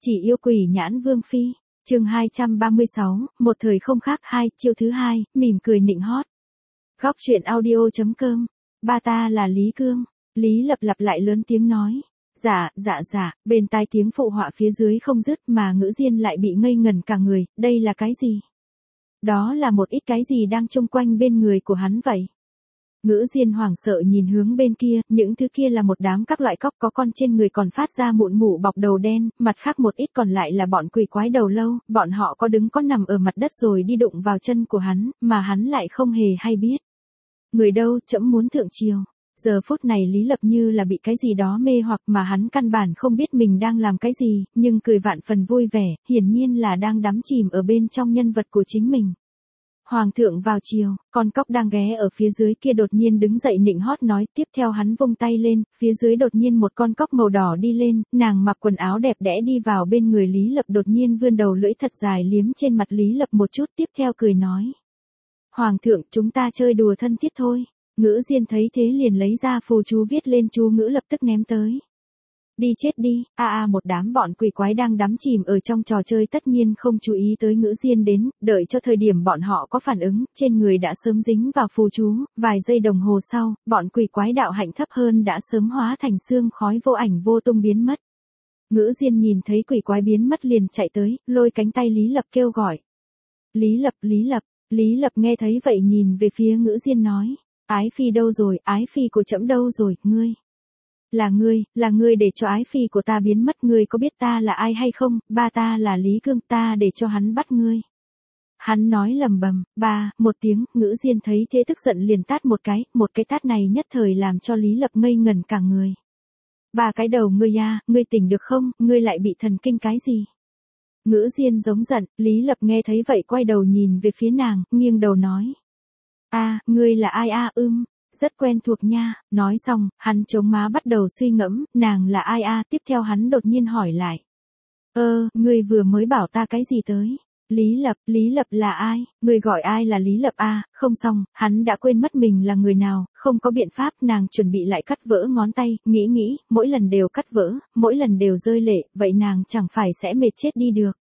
Chỉ yêu quỷ nhãn vương phi. Chương 236, một thời không khác 2, chiêu thứ 2, mỉm cười nịnh hót. Góc truyện audio.com. Ba ta là Lý Cương. Lý Lập lặp lại lớn tiếng nói. Dạ, bên tai tiếng phụ họa phía dưới không dứt mà Ngữ Diên lại bị ngây ngẩn cả người, đây là cái gì? Đó là một ít cái gì đang chung quanh bên người của hắn vậy? Ngữ Diên hoảng sợ nhìn hướng bên kia, những thứ kia là một đám các loại cóc có con trên người còn phát ra mụn mủ bọc đầu đen, mặt khác một ít còn lại là bọn quỷ quái đầu lâu, bọn họ có đứng có nằm ở mặt đất rồi đi đụng vào chân của hắn, mà hắn lại không hề hay biết. Người đâu, trẫm muốn thượng triều. Giờ phút này Lý Lập như là bị cái gì đó mê hoặc mà hắn căn bản không biết mình đang làm cái gì, nhưng cười vạn phần vui vẻ, hiển nhiên là đang đắm chìm ở bên trong nhân vật của chính mình. Hoàng thượng vào chiều, con cóc đang ghé ở phía dưới kia đột nhiên đứng dậy nịnh hót nói, tiếp theo hắn vung tay lên, phía dưới đột nhiên một con cóc màu đỏ đi lên, nàng mặc quần áo đẹp đẽ đi vào bên người Lý Lập đột nhiên vươn đầu lưỡi thật dài liếm trên mặt Lý Lập một chút tiếp theo cười nói. Hoàng thượng, chúng ta chơi đùa thân thiết thôi. Ngữ Diên thấy thế liền lấy ra phù chú viết lên chú ngữ lập tức ném tới. Đi chết đi, một đám bọn quỷ quái đang đắm chìm ở trong trò chơi tất nhiên không chú ý tới Ngữ Diên đến, đợi cho thời điểm bọn họ có phản ứng, trên người đã sớm dính vào phù chú, vài giây đồng hồ sau, bọn quỷ quái đạo hạnh thấp hơn đã sớm hóa thành xương khói vô ảnh vô tung biến mất. Ngữ Diên nhìn thấy quỷ quái biến mất liền chạy tới, lôi cánh tay Lý Lập kêu gọi. Lý Lập nghe thấy vậy nhìn về phía Ngữ Diên nói. Ái phi đâu rồi, ái phi của trẫm đâu rồi, ngươi? Là ngươi để cho ái phi của ta biến mất, ngươi có biết ta là ai hay không? Ba ta là Lý Cương, ta để cho hắn bắt ngươi. Hắn nói lầm bầm, một tiếng, Ngữ Diên thấy thế tức giận liền tát một cái tát này nhất thời làm cho Lý Lập ngây ngẩn cả người. Ba cái đầu ngươi à, ngươi tỉnh được không, ngươi lại bị thần kinh cái gì? Ngữ Diên giống giận, Lý Lập nghe thấy vậy quay đầu nhìn về phía nàng, nghiêng đầu nói. Ngươi là ai rất quen thuộc nha, nói xong, hắn chống má bắt đầu suy ngẫm, nàng là ai tiếp theo hắn đột nhiên hỏi lại. Ngươi vừa mới bảo ta cái gì tới? Lý Lập là ai? Ngươi gọi ai là Lý Lập không xong, hắn đã quên mất mình là người nào, không có biện pháp, nàng chuẩn bị lại cắt vỡ ngón tay, nghĩ, mỗi lần đều cắt vỡ, mỗi lần đều rơi lệ, vậy nàng chẳng phải sẽ mệt chết đi được.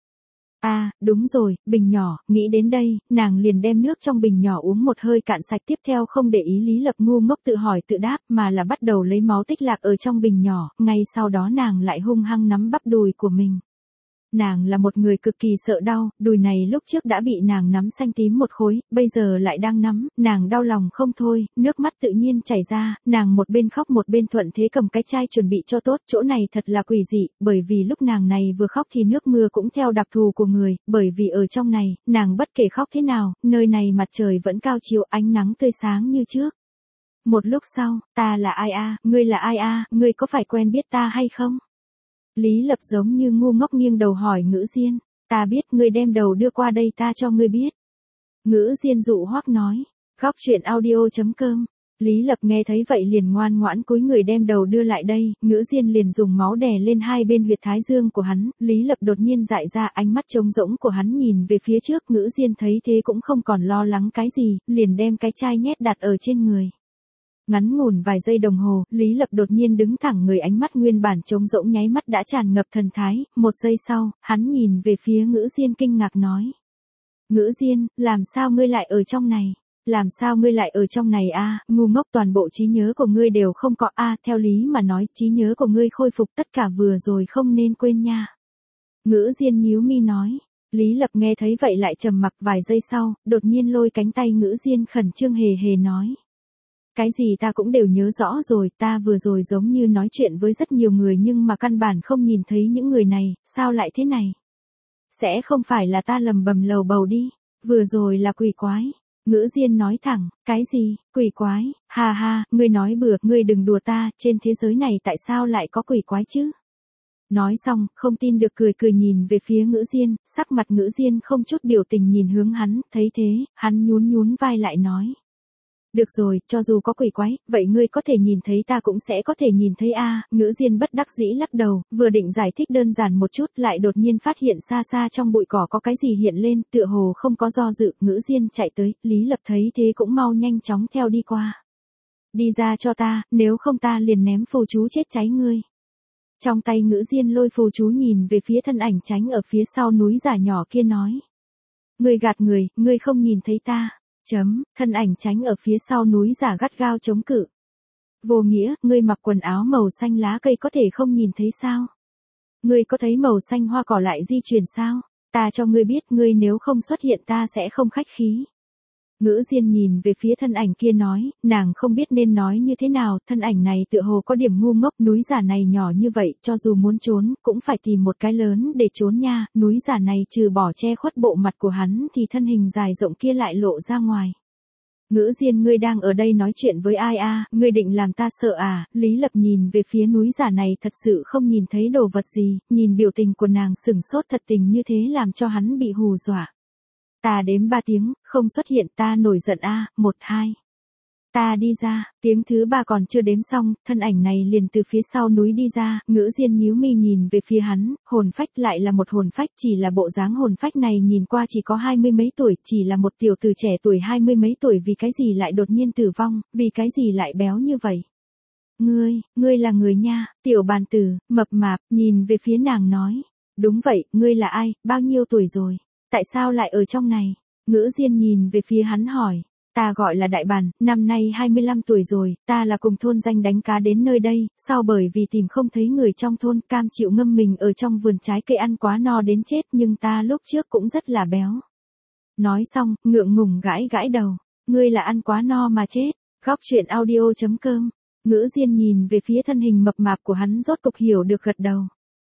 Đúng rồi, bình nhỏ, nghĩ đến đây, nàng liền đem nước trong bình nhỏ uống một hơi cạn sạch tiếp theo không để ý Lý Lập ngu ngốc tự hỏi tự đáp mà là bắt đầu lấy máu tích lạc ở trong bình nhỏ, ngay sau đó nàng lại hung hăng nắm bắp đùi của mình. Nàng là một người cực kỳ sợ đau, đùi này lúc trước đã bị nàng nắm xanh tím một khối, bây giờ lại đang nắm, nàng đau lòng không thôi, nước mắt tự nhiên chảy ra, nàng một bên khóc một bên thuận thế cầm cái chai chuẩn bị cho tốt, chỗ này thật là quỷ dị, bởi vì lúc nàng này vừa khóc thì nước mưa cũng theo đặc thù của người, bởi vì ở trong này, nàng bất kể khóc thế nào, nơi này mặt trời vẫn cao chiếu ánh nắng tươi sáng như trước. Một lúc sau, ta là ai ngươi là ai ngươi có phải quen biết ta hay không? Lý Lập giống như ngu ngốc nghiêng đầu hỏi Ngữ Diên, ta biết, ngươi đem đầu đưa qua đây ta cho ngươi biết. Ngữ Diên dụ hoắc nói, góc truyện audio.com. Lý Lập nghe thấy vậy liền ngoan ngoãn cúi người đem đầu đưa lại đây, Ngữ Diên liền dùng máu đè lên hai bên huyệt thái dương của hắn, Lý Lập đột nhiên dại ra ánh mắt trống rỗng của hắn nhìn về phía trước, Ngữ Diên thấy thế cũng không còn lo lắng cái gì, liền đem cái chai nhét đặt ở trên người. Ngắn ngủn vài giây đồng hồ, Lý Lập đột nhiên đứng thẳng người ánh mắt nguyên bản trống rỗng nháy mắt đã tràn ngập thần thái, một giây sau, hắn nhìn về phía Ngữ Diên kinh ngạc nói. Ngữ Diên, làm sao ngươi lại ở trong này? Làm sao ngươi lại ở trong này ngu ngốc toàn bộ trí nhớ của ngươi đều không có theo lý mà nói trí nhớ của ngươi khôi phục tất cả vừa rồi không nên quên nha. Ngữ Diên nhíu mi nói. Lý Lập nghe thấy vậy lại trầm mặc vài giây sau, đột nhiên lôi cánh tay Ngữ Diên khẩn trương hề nói. Cái gì ta cũng đều nhớ rõ rồi, ta vừa rồi giống như nói chuyện với rất nhiều người nhưng mà căn bản không nhìn thấy những người này, sao lại thế này? Sẽ không phải là ta lầm bầm lầu bầu đi, vừa rồi là quỷ quái. Ngữ Diên nói thẳng, cái gì, quỷ quái, ngươi nói bừa, ngươi đừng đùa ta, trên thế giới này tại sao lại có quỷ quái chứ? Nói xong, không tin được cười nhìn về phía Ngữ Diên, sắc mặt Ngữ Diên không chút biểu tình nhìn hướng hắn, thấy thế, hắn nhún vai lại nói. Được rồi, cho dù có quỷ quái, vậy ngươi có thể nhìn thấy ta cũng sẽ có thể nhìn thấy Ngữ Diên bất đắc dĩ lắc đầu, vừa định giải thích đơn giản một chút lại đột nhiên phát hiện xa xa trong bụi cỏ có cái gì hiện lên, tựa hồ không có do dự, Ngữ Diên chạy tới, Lý Lập thấy thế cũng mau nhanh chóng theo đi qua. Đi ra cho ta, nếu không ta liền ném phù chú chết cháy ngươi. Trong tay Ngữ Diên lôi phù chú nhìn về phía thân ảnh tránh ở phía sau núi giả nhỏ kia nói. Ngươi gạt người, ngươi không nhìn thấy ta. Thân ảnh tránh ở phía sau núi giả gắt gao chống cự. Vô nghĩa, ngươi mặc quần áo màu xanh lá cây có thể không nhìn thấy sao? Ngươi có thấy màu xanh hoa cỏ lại di chuyển sao? Ta cho ngươi biết, ngươi nếu không xuất hiện ta sẽ không khách khí. Ngữ Diên nhìn về phía thân ảnh kia nói, nàng không biết nên nói như thế nào, thân ảnh này tựa hồ có điểm ngu ngốc, núi giả này nhỏ như vậy, cho dù muốn trốn, cũng phải tìm một cái lớn để trốn nha, núi giả này trừ bỏ che khuất bộ mặt của hắn thì thân hình dài rộng kia lại lộ ra ngoài. Ngữ Diên, ngươi đang ở đây nói chuyện với ai a? Ngươi định làm ta sợ à? Lý Lập nhìn về phía núi giả này thật sự không nhìn thấy đồ vật gì, nhìn biểu tình của nàng sửng sốt thật tình như thế làm cho hắn bị hù dọa. Ta đếm 3 tiếng, không xuất hiện ta nổi giận a, 1, 2. Ta đi ra, tiếng thứ 3 còn chưa đếm xong, thân ảnh này liền từ phía sau núi đi ra, Ngữ Diên nhíu mi nhìn về phía hắn, hồn phách lại là một hồn phách, chỉ là bộ dáng hồn phách này nhìn qua chỉ có 20 mấy tuổi, chỉ là một tiểu tử trẻ tuổi 20 mấy tuổi, vì cái gì lại đột nhiên tử vong, vì cái gì lại béo như vậy. Ngươi là người nha, tiểu bàn tử, mập mạp, nhìn về phía nàng nói. Đúng vậy, ngươi là ai, bao nhiêu tuổi rồi, tại sao lại ở trong này? Ngữ Diên nhìn về phía hắn hỏi. Ta gọi là Đại Bàn, năm nay 25 tuổi rồi, ta là cùng thôn danh đánh cá đến nơi đây, sau bởi vì tìm không thấy người trong thôn, cam chịu ngâm mình ở trong vườn trái cây ăn quá no đến chết, nhưng ta lúc trước cũng rất là béo. Nói xong, ngượng ngùng gãi gãi đầu, ngươi là ăn quá no mà chết. Góc truyện audio.com. Ngữ Diên nhìn về phía thân hình mập mạp của hắn rốt cục hiểu được gật đầu.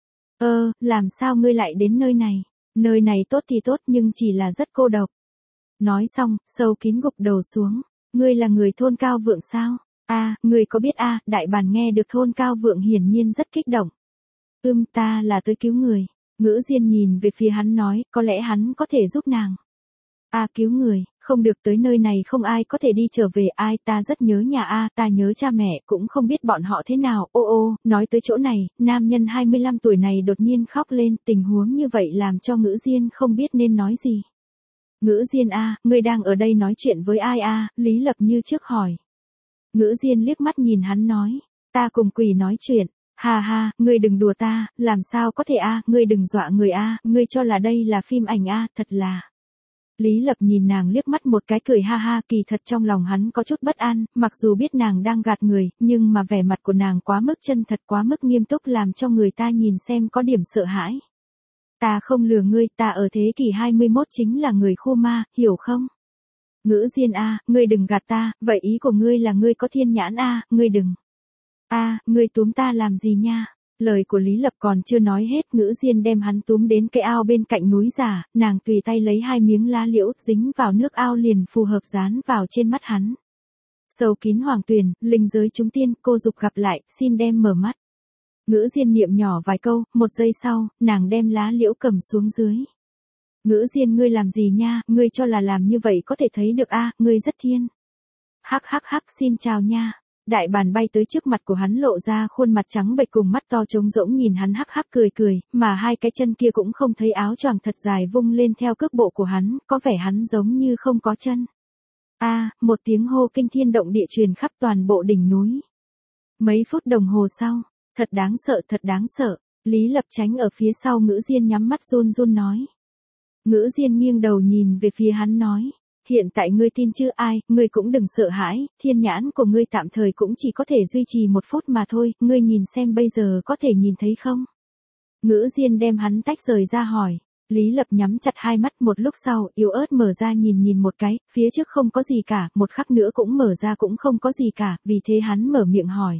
Làm sao ngươi lại đến nơi này? Nơi này tốt thì tốt nhưng chỉ là rất cô độc. Nói xong, sâu kín gục đầu xuống. Ngươi là người thôn Cao Vượng sao? Ngươi có biết Đại Bàn nghe được thôn Cao Vượng hiển nhiên rất kích động. Ta là tới cứu người. Ngữ Diên nhìn về phía hắn nói, có lẽ hắn có thể giúp nàng. Cứu người, không được, tới nơi này không ai có thể đi trở về, ta rất nhớ nhà ta nhớ cha mẹ, cũng không biết bọn họ thế nào. Nói tới chỗ này, nam nhân 25 tuổi này đột nhiên khóc lên, tình huống như vậy làm cho Ngữ Diên không biết nên nói gì. Ngữ Diên ngươi đang ở đây nói chuyện với ai Lý Lập như trước hỏi. Ngữ Diên liếc mắt nhìn hắn nói, ta cùng quỷ nói chuyện. Ha, ngươi đừng đùa ta, làm sao có thể ngươi đừng dọa người ngươi cho là đây là phim ảnh thật là. Lý Lập nhìn nàng liếc mắt một cái cười ha, kỳ thật trong lòng hắn có chút bất an, mặc dù biết nàng đang gạt người, nhưng mà vẻ mặt của nàng quá mức chân thật, quá mức nghiêm túc làm cho người ta nhìn xem có điểm sợ hãi. Ta không lừa ngươi, ta ở thế kỷ 21 chính là người khu ma, hiểu không? Ngữ Diên ngươi đừng gạt ta, vậy ý của ngươi là ngươi có thiên nhãn ngươi đừng. Ngươi túm ta làm gì nha? Lời của Lý Lập còn chưa nói hết, Ngữ Diên đem hắn túm đến cái ao bên cạnh núi giả, nàng tùy tay lấy 2 miếng lá liễu dính vào nước ao liền phù hợp dán vào trên mắt hắn. Sâu kín hoàng tuyền, linh giới chúng tiên, cô dục gặp lại, xin đem mở mắt. Ngữ Diên niệm nhỏ vài câu, 1 giây sau, nàng đem lá liễu cầm xuống dưới. Ngữ Diên, ngươi làm gì nha, ngươi cho là làm như vậy có thể thấy được ngươi rất thiên. Hắc, xin chào nha. Đại Bàn bay tới trước mặt của hắn lộ ra khuôn mặt trắng bệch cùng mắt to trống rỗng nhìn hắn hắc cười, mà 2 cái chân kia cũng không thấy áo choàng thật dài vung lên theo cước bộ của hắn, có vẻ hắn giống như không có chân. Một tiếng hô kinh thiên động địa truyền khắp toàn bộ đỉnh núi. Mấy phút đồng hồ sau, thật đáng sợ, Lý Lập tránh ở phía sau Ngữ Diên nhắm mắt run run nói. Ngữ Diên nghiêng đầu nhìn về phía hắn nói. Hiện tại ngươi tin chứ ngươi cũng đừng sợ hãi, thiên nhãn của ngươi tạm thời cũng chỉ có thể duy trì 1 phút mà thôi, ngươi nhìn xem bây giờ có thể nhìn thấy không? Ngữ Diên đem hắn tách rời ra hỏi. Lý Lập nhắm chặt 2 mắt, một lúc sau, yếu ớt mở ra nhìn một cái, phía trước không có gì cả, một khắc nữa cũng mở ra cũng không có gì cả, vì thế hắn mở miệng hỏi.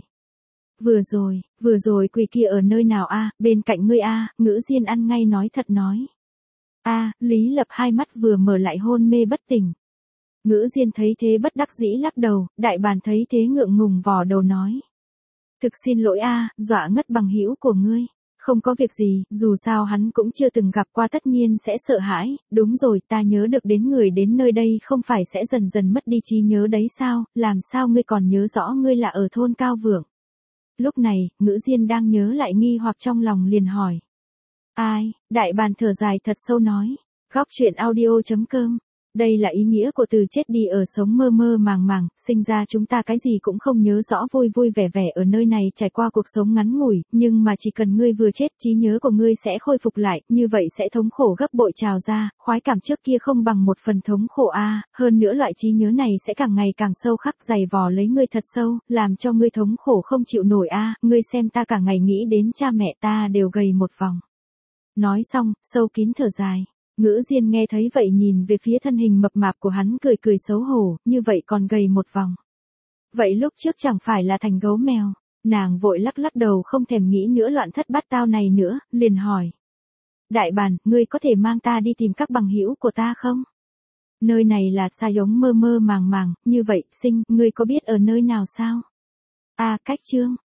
Vừa rồi quỷ kia ở nơi nào bên cạnh ngươi Ngữ Diên ăn ngay nói thật nói. Lý Lập 2 mắt vừa mở lại hôn mê bất tỉnh. Ngữ Diên thấy thế bất đắc dĩ lắc đầu, Đại Bàn thấy thế ngượng ngùng vò đầu nói. Thực xin lỗi dọa ngất bằng hữu của ngươi. Không có việc gì, dù sao hắn cũng chưa từng gặp qua tất nhiên sẽ sợ hãi, đúng rồi, ta nhớ được đến người đến nơi đây không phải sẽ dần dần mất đi trí nhớ đấy sao, làm sao ngươi còn nhớ rõ ngươi là ở thôn Cao Vượng. Lúc này, Ngữ Diên đang nhớ lại nghi hoặc trong lòng liền hỏi. Đại Bàn thở dài thật sâu nói. Góc truyện audio.com Đây là ý nghĩa của từ chết đi ở sống mơ mơ màng màng, sinh ra chúng ta cái gì cũng không nhớ rõ, vui vui vẻ vẻ ở nơi này trải qua cuộc sống ngắn ngủi, nhưng mà chỉ cần ngươi vừa chết, trí nhớ của ngươi sẽ khôi phục lại, như vậy sẽ thống khổ gấp bội trào ra, khoái cảm trước kia không bằng một phần thống khổ hơn nữa loại trí nhớ này sẽ càng ngày càng sâu khắc dày vò lấy ngươi thật sâu, làm cho ngươi thống khổ không chịu nổi ngươi xem ta cả ngày nghĩ đến cha mẹ ta đều gầy một vòng. Nói xong, sâu kín thở dài. Ngữ Diên nghe thấy vậy nhìn về phía thân hình mập mạp của hắn cười cười xấu hổ, như vậy còn gầy một vòng. Vậy lúc trước chẳng phải là thành gấu mèo, nàng vội lắc lắc đầu không thèm nghĩ nữa loạn thất bát tao này nữa, liền hỏi. Đại bản, ngươi có thể mang ta đi tìm các bằng hữu của ta không? Nơi này là xa giống mơ mơ màng màng, như vậy, ngươi có biết ở nơi nào sao? Cách Trương.